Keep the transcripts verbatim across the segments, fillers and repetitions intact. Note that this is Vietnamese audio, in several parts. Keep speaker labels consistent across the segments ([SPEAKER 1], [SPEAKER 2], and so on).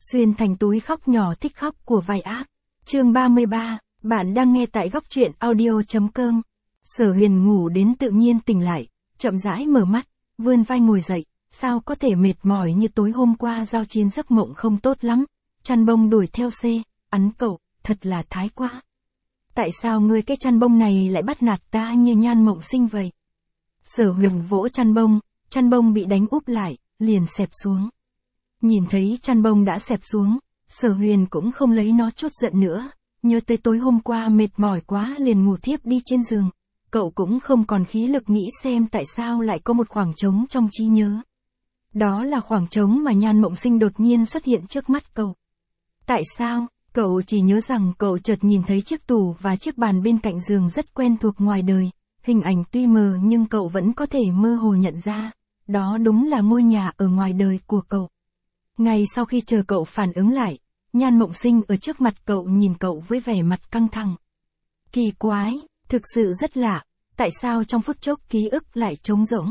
[SPEAKER 1] Xuyên thành túi khóc nhỏ thích khóc của vai ác. Chương ba mươi ba, bạn đang nghe tại góc truyện audio.com. Sở Huyền ngủ đến tự nhiên tỉnh lại, chậm rãi mở mắt, vươn vai ngồi dậy, sao có thể mệt mỏi như tối hôm qua giao chiến giấc mộng không tốt lắm. Chăn bông đuổi theo C, ắn cậu, thật là thái quá. Tại sao ngươi cái chăn bông này lại bắt nạt ta như Nhan Mộng Sinh vậy? Sở Huyền vỗ chăn bông, chăn bông bị đánh úp lại, liền xẹp xuống. Nhìn thấy chăn bông đã xẹp xuống, Sở Huyền cũng không lấy nó chút giận nữa, nhớ tới tối hôm qua mệt mỏi quá liền ngủ thiếp đi trên giường. Cậu cũng không còn khí lực nghĩ xem tại sao lại có một khoảng trống trong trí nhớ. Đó là khoảng trống mà Nhan Mộng Sinh đột nhiên xuất hiện trước mắt cậu. Tại sao? Cậu chỉ nhớ rằng cậu chợt nhìn thấy chiếc tủ và chiếc bàn bên cạnh giường rất quen thuộc ngoài đời. Hình ảnh tuy mờ nhưng cậu vẫn có thể mơ hồ nhận ra. Đó đúng là ngôi nhà ở ngoài đời của cậu. Ngay sau khi chờ cậu phản ứng lại, Nhan Mộng Sinh ở trước mặt cậu nhìn cậu với vẻ mặt căng thẳng. Kỳ quái, thực sự rất lạ, tại sao trong phút chốc ký ức lại trống rỗng?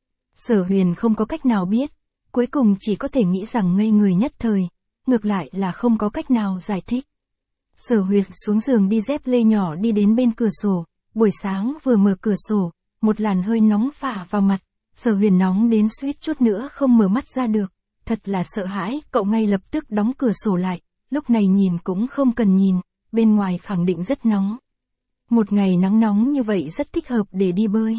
[SPEAKER 1] Sở Huyền không có cách nào biết, cuối cùng chỉ có thể nghĩ rằng ngây người nhất thời, ngược lại là không có cách nào giải thích. Sở Huyền xuống giường đi dép lê nhỏ đi đến bên cửa sổ, buổi sáng vừa mở cửa sổ, một làn hơi nóng phả vào mặt, Sở Huyền nóng đến suýt chút nữa không mở mắt ra được. Thật là sợ hãi, cậu ngay lập tức đóng cửa sổ lại, lúc này nhìn cũng không cần nhìn, bên ngoài khẳng định rất nóng. Một ngày nắng nóng như vậy rất thích hợp để đi bơi.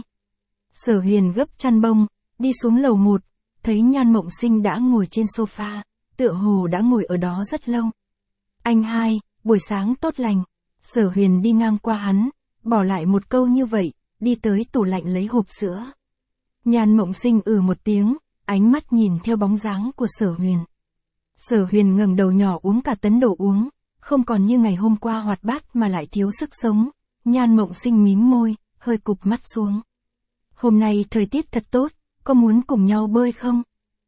[SPEAKER 1] Sở Huyền gấp chăn bông, đi xuống lầu một, thấy Nhan Mộng Sinh đã ngồi trên sofa, tựa hồ đã ngồi ở đó rất lâu. Anh hai, buổi sáng tốt lành. Sở Huyền đi ngang qua hắn, bỏ lại một câu như vậy, đi tới tủ lạnh lấy hộp sữa. Nhan Mộng Sinh ừ một tiếng, ánh mắt nhìn theo bóng dáng của Sở Huyền. Sở Huyền ngẩng đầu nhỏ uống cả tấn đồ uống, không còn như ngày hôm qua hoạt bát mà lại thiếu sức sống. Nhan Mộng Sinh mím môi, hơi cụp mắt xuống. Hôm nay thời tiết thật tốt, có muốn cùng nhau bơi không?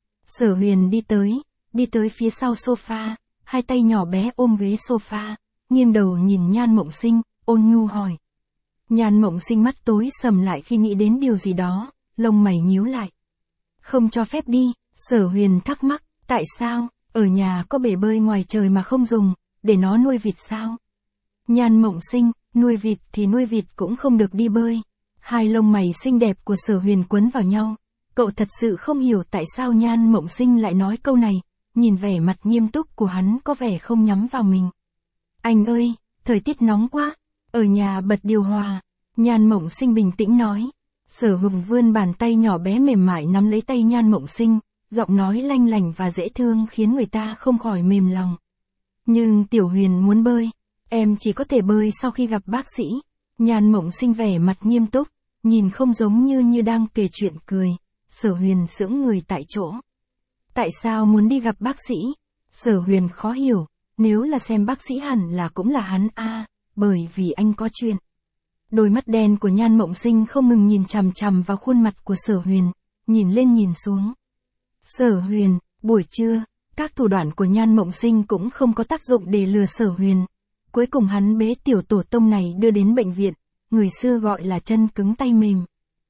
[SPEAKER 1] Sở Huyền đi tới, đi tới phía sau sofa, hai tay nhỏ bé ôm ghế sofa, nghiêng đầu nhìn Nhan Mộng Sinh, ôn nhu hỏi. Nhan Mộng Sinh mắt tối sầm lại khi nghĩ đến điều gì đó, lông mày nhíu lại. Không cho phép đi, Sở Huyền thắc mắc, tại sao, ở nhà có bể bơi ngoài trời mà không dùng, để nó nuôi vịt sao? Nhan Mộng Sinh, nuôi vịt thì nuôi vịt cũng không được đi bơi. Hai lông mày xinh đẹp của Sở Huyền quấn vào nhau, cậu thật sự không hiểu tại sao Nhan Mộng Sinh lại nói câu này, nhìn vẻ mặt nghiêm túc của hắn có vẻ không nhắm vào mình. Anh ơi, thời tiết nóng quá, ở nhà bật điều hòa, Nhan Mộng Sinh bình tĩnh nói. Sở Hùng vươn bàn tay nhỏ bé mềm mại nắm lấy tay Nhan Mộng Sinh, giọng nói lanh lành và dễ thương khiến người ta không khỏi mềm lòng. Nhưng Tiểu Huyền muốn bơi, em chỉ có thể bơi sau khi gặp bác sĩ. Nhan Mộng Sinh vẻ mặt nghiêm túc, nhìn không giống như như đang kể chuyện cười. Sở Huyền sững người tại chỗ. Tại sao muốn đi gặp bác sĩ? Sở Huyền khó hiểu, nếu là xem bác sĩ hẳn là cũng là hắn a, à, bởi vì anh có chuyện. Đôi mắt đen của Nhan Mộng Sinh không ngừng nhìn chằm chằm vào khuôn mặt của Sở Huyền, nhìn lên nhìn xuống. Sở Huyền, buổi trưa, các thủ đoạn của Nhan Mộng Sinh cũng không có tác dụng để lừa Sở Huyền. Cuối cùng hắn bế tiểu tổ tông này đưa đến bệnh viện, người xưa gọi là chân cứng tay mềm.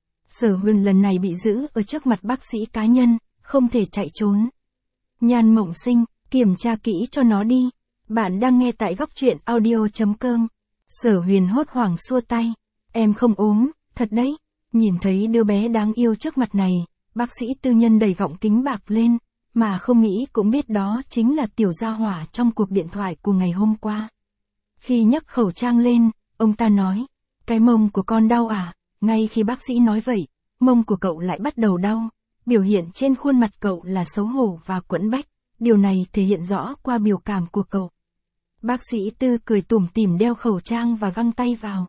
[SPEAKER 1] Sở Huyền lần này bị giữ ở trước mặt bác sĩ cá nhân, không thể chạy trốn. Nhan Mộng Sinh, kiểm tra kỹ cho nó đi. Bạn đang nghe tại góc truyện audio.com. Sở Huyền hốt hoảng xua tay. Em không ốm, thật đấy. Nhìn thấy đứa bé đáng yêu trước mặt này, bác sĩ tư nhân đẩy gọng kính bạc lên, mà không nghĩ cũng biết đó chính là tiểu gia hỏa trong cuộc điện thoại của ngày hôm qua. Khi nhấc khẩu trang lên, ông ta nói, cái mông của con đau à? Ngay khi bác sĩ nói vậy, mông của cậu lại bắt đầu đau. Biểu hiện trên khuôn mặt cậu là xấu hổ và quẫn bách, điều này thể hiện rõ qua biểu cảm của cậu. Bác sĩ Tư cười tủm tỉm đeo khẩu trang và găng tay vào.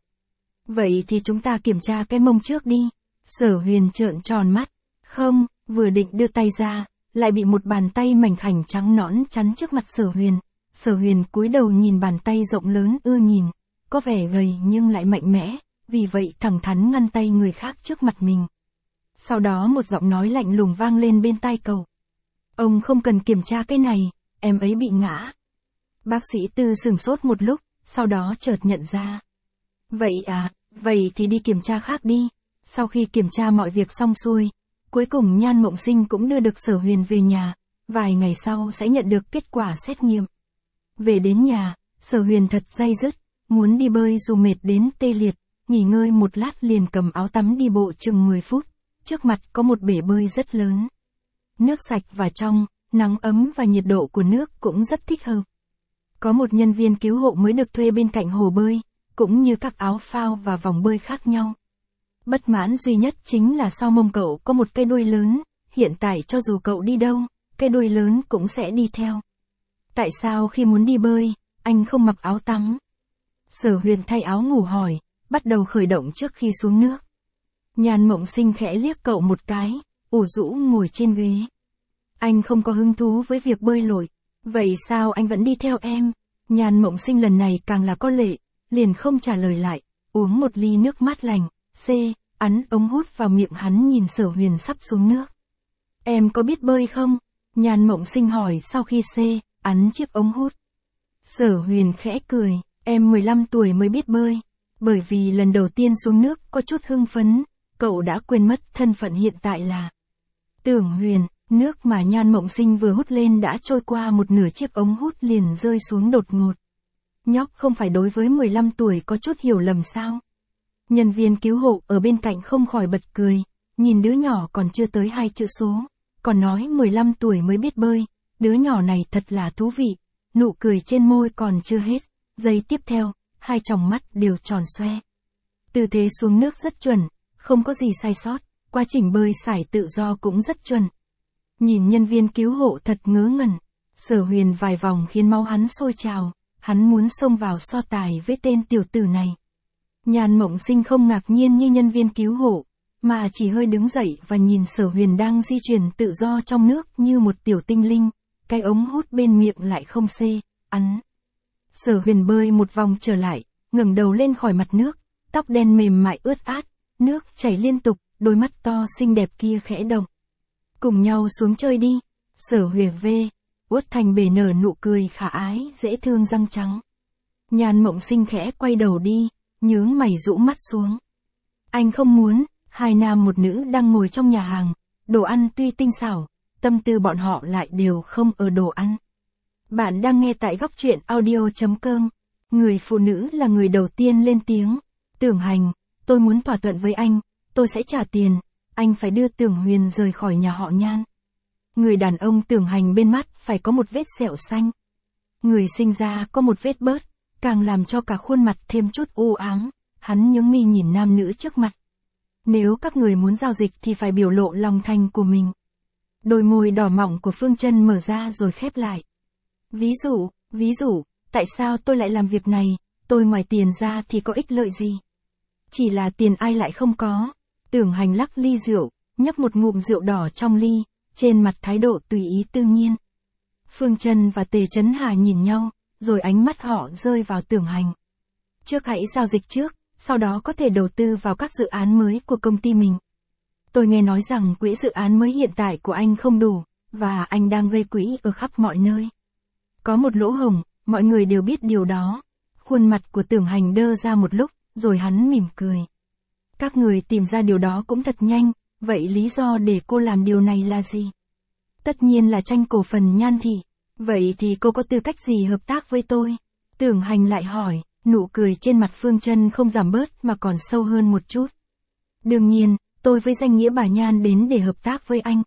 [SPEAKER 1] Vậy thì chúng ta kiểm tra cái mông trước đi. Sở Huyền trợn tròn mắt. Không, vừa định đưa tay ra, lại bị một bàn tay mảnh khảnh trắng nõn chắn trước mặt Sở Huyền. Sở Huyền cúi đầu nhìn bàn tay rộng lớn ưa nhìn, có vẻ gầy nhưng lại mạnh mẽ, vì vậy thẳng thắn ngăn tay người khác trước mặt mình. Sau đó một giọng nói lạnh lùng vang lên bên tai cậu. Ông không cần kiểm tra cái này, em ấy bị ngã. Bác sĩ Tư sửng sốt một lúc, sau đó chợt nhận ra. Vậy à, vậy thì đi kiểm tra khác đi. Sau khi kiểm tra mọi việc xong xuôi, cuối cùng Nhan Mộng Sinh cũng đưa được Sở Huyền về nhà. vài ngày sau sẽ nhận được kết quả xét nghiệm. Về đến nhà, Sở Huyền thật day dứt, muốn đi bơi dù mệt đến tê liệt, nghỉ ngơi một lát liền cầm áo tắm đi bộ chừng mười phút, trước mặt có một bể bơi rất lớn. Nước sạch và trong, nắng ấm và nhiệt độ của nước cũng rất thích hợp. Có một nhân viên cứu hộ mới được thuê bên cạnh hồ bơi, cũng như các áo phao và vòng bơi khác nhau. Bất mãn duy nhất chính là sau mông cậu có một cây đuôi lớn, hiện tại cho dù cậu đi đâu, cây đuôi lớn cũng sẽ đi theo. Tại sao khi muốn đi bơi, anh không mặc áo tắm? Sở Huyền thay áo ngủ hỏi, bắt đầu khởi động trước khi xuống nước. Nhan Mộng Sinh khẽ liếc cậu một cái, ủ rũ ngồi trên ghế. Anh không có hứng thú với việc bơi lội, vậy sao anh vẫn đi theo em? Nhan Mộng Sinh lần này càng là có lệ, liền không trả lời lại, uống một ly nước mát lành, c, ấn ống hút vào miệng hắn nhìn Sở Huyền sắp xuống nước. Em có biết bơi không? Nhan Mộng Sinh hỏi sau khi c, ấn chiếc ống hút. Sở Huyền khẽ cười, em mười lăm tuổi mới biết bơi, bởi vì lần đầu tiên xuống nước có chút hưng phấn, cậu đã quên mất thân phận hiện tại là Tưởng Huyền. Nước mà Nhan Mộng Sinh vừa hút lên đã trôi qua một nửa chiếc ống hút liền rơi xuống đột ngột. Nhóc không phải đối với mười lăm tuổi có chút hiểu lầm sao? Nhân viên cứu hộ ở bên cạnh không khỏi bật cười, nhìn đứa nhỏ còn chưa tới hai chữ số, còn nói mười lăm tuổi mới biết bơi, đứa nhỏ này thật là thú vị, nụ cười trên môi còn chưa hết, giây tiếp theo, hai tròng mắt đều tròn xoe. Tư thế xuống nước rất chuẩn, không có gì sai sót, quá trình bơi sải tự do cũng rất chuẩn. Nhìn nhân viên cứu hộ thật ngớ ngẩn, Sở Huyền vài vòng khiến máu hắn sôi trào, hắn muốn xông vào so tài với tên tiểu tử này. Nhan Mộng Sinh không ngạc nhiên như nhân viên cứu hộ, mà chỉ hơi đứng dậy và nhìn Sở Huyền đang di chuyển tự do trong nước như một tiểu tinh linh, cái ống hút bên miệng lại không xê, ắn. Sở Huyền bơi một vòng trở lại, ngẩng đầu lên khỏi mặt nước, tóc đen mềm mại ướt át, nước chảy liên tục, đôi mắt to xinh đẹp kia khẽ động. Cùng nhau xuống chơi đi. Sở Huyền về, uất thành bể nở nụ cười khả ái, dễ thương răng trắng. Nhan Mộng Sinh khẽ quay đầu đi, nhướng mày rũ mắt xuống. Anh không muốn, hai nam một nữ đang ngồi trong nhà hàng, đồ ăn tuy tinh xảo, tâm tư bọn họ lại đều không ở đồ ăn. Bạn đang nghe tại góc truyện audio chấm com. Người phụ nữ là người đầu tiên lên tiếng. Tưởng Hành, tôi muốn thỏa thuận với anh, tôi sẽ trả tiền. Anh phải đưa Tưởng Huyền rời khỏi nhà họ Nhan. Người đàn ông Tưởng Hành bên mắt phải có một vết sẹo xanh. Người sinh ra có một vết bớt, càng làm cho cả khuôn mặt thêm chút u ám. Hắn nhướng mi nhìn nam nữ trước mặt. Nếu các người muốn giao dịch thì phải biểu lộ lòng thành của mình. Đôi môi đỏ mọng của Phương Chân mở ra rồi khép lại. Ví dụ, ví dụ, tại sao tôi lại làm việc này, tôi ngoài tiền ra thì có ích lợi gì? Chỉ là tiền ai lại không có. Tưởng Hành lắc ly rượu, nhấp một ngụm rượu đỏ trong ly, trên mặt thái độ tùy ý tự nhiên. Phương Chân và Tề Chấn Hà nhìn nhau, rồi ánh mắt họ rơi vào Tưởng Hành. Trước hãy giao dịch trước, sau đó có thể đầu tư vào các dự án mới của công ty mình. Tôi nghe nói rằng quỹ dự án mới hiện tại của anh không đủ, và anh đang gây quỹ ở khắp mọi nơi. Có một lỗ hổng, mọi người đều biết điều đó. Khuôn mặt của Tưởng Hành đơ ra một lúc, rồi hắn mỉm cười. Các người tìm ra điều đó cũng thật nhanh, vậy lý do để cô làm điều này là gì? Tất nhiên là tranh cổ phần Nhan thị. Vậy thì cô có tư cách gì hợp tác với tôi? Tưởng Hành lại hỏi, nụ cười trên mặt Phương Chân không giảm bớt mà còn sâu hơn một chút. Đương nhiên, tôi với danh nghĩa bà Nhan đến để hợp tác với anh.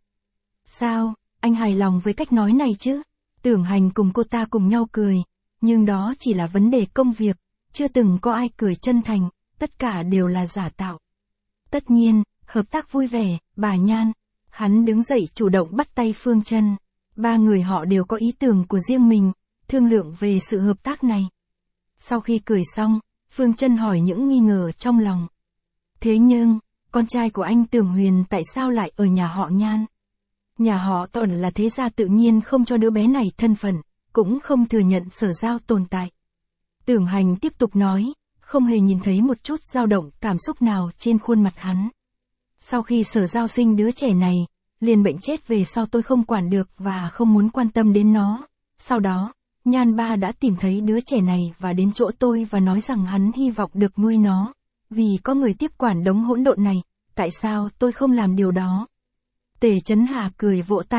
[SPEAKER 1] Sao, anh hài lòng với cách nói này chứ? Tưởng Hành cùng cô ta cùng nhau cười, nhưng đó chỉ là vấn đề công việc, chưa từng có ai cười chân thành, tất cả đều là giả tạo. Tất nhiên, hợp tác vui vẻ, bà Nhan. Hắn đứng dậy chủ động bắt tay Phương Chân. Ba người họ đều có ý tưởng của riêng mình, thương lượng về sự hợp tác này. Sau khi cười xong, Phương Chân hỏi những nghi ngờ trong lòng. Thế nhưng, con trai của anh Tưởng Huyền tại sao lại ở nhà họ Nhan? Nhà họ Tần là thế gia tự nhiên không cho đứa bé này thân phận, cũng không thừa nhận Sở Giao tồn tại. Tưởng Hành tiếp tục nói, không hề nhìn thấy một chút dao động cảm xúc nào trên khuôn mặt hắn. Sau khi Sở Giao sinh đứa trẻ này, liền bệnh chết về sau tôi không quản được và không muốn quan tâm đến nó. Sau đó, Nhan ba đã tìm thấy đứa trẻ này và đến chỗ tôi và nói rằng hắn hy vọng được nuôi nó. Vì có người tiếp quản đống hỗn độn này, tại sao tôi không làm điều đó? Tề Chấn Hà cười vỗ tay,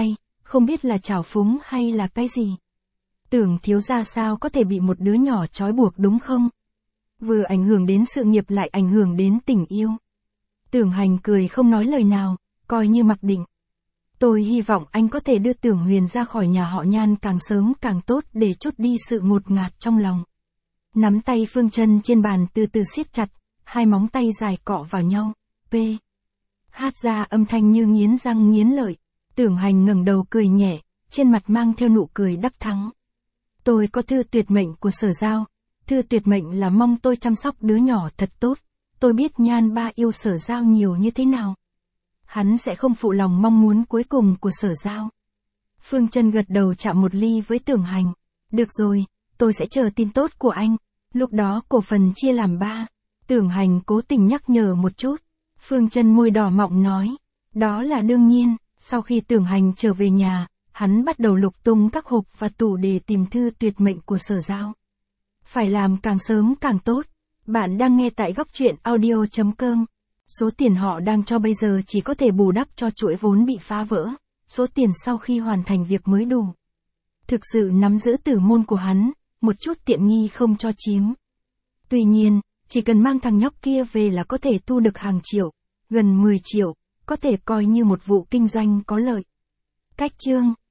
[SPEAKER 1] không biết là trào phúng hay là cái gì. Tưởng thiếu gia sao có thể bị một đứa nhỏ trói buộc đúng không? Vừa ảnh hưởng đến sự nghiệp lại ảnh hưởng đến tình yêu. Tưởng Hành cười không nói lời nào, coi như mặc định. Tôi hy vọng anh có thể đưa Tưởng Huyền ra khỏi nhà họ Nhan càng sớm càng tốt để trút đi sự ngột ngạt trong lòng. Nắm tay Phương Chân trên bàn từ từ siết chặt, hai móng tay dài cọ vào nhau. P. Hát ra âm thanh như nghiến răng nghiến lợi. Tưởng Hành ngẩng đầu cười nhẹ, trên mặt mang theo nụ cười đắc thắng. Tôi có thư tuyệt mệnh của Sở Giao. Thư tuyệt mệnh là mong tôi chăm sóc đứa nhỏ thật tốt. Tôi biết Nhan ba yêu Sở Giao nhiều như thế nào. Hắn sẽ không phụ lòng mong muốn cuối cùng của Sở Giao. Phương Chân gật đầu chạm một ly với Tưởng Hành. Được rồi, tôi sẽ chờ tin tốt của anh. Lúc đó cổ phần chia làm ba. Tưởng Hành cố tình nhắc nhở một chút. Phương Chân môi đỏ mọng nói. Đó là đương nhiên. Sau khi Tưởng Hành trở về nhà, hắn bắt đầu lục tung các hộp và tủ để tìm thư tuyệt mệnh của Sở Giao. Phải làm càng sớm càng tốt. Bạn đang nghe tại góc truyện audio chấm com. Số tiền họ đang cho bây giờ chỉ có thể bù đắp cho chuỗi vốn bị phá vỡ. Số tiền sau khi hoàn thành việc mới đủ. Thực sự nắm giữ tử môn của hắn, một chút tiện nghi không cho chiếm. Tuy nhiên, chỉ cần mang thằng nhóc kia về là có thể thu được hàng triệu, gần mười triệu, có thể coi như một vụ kinh doanh có lợi. Cách chương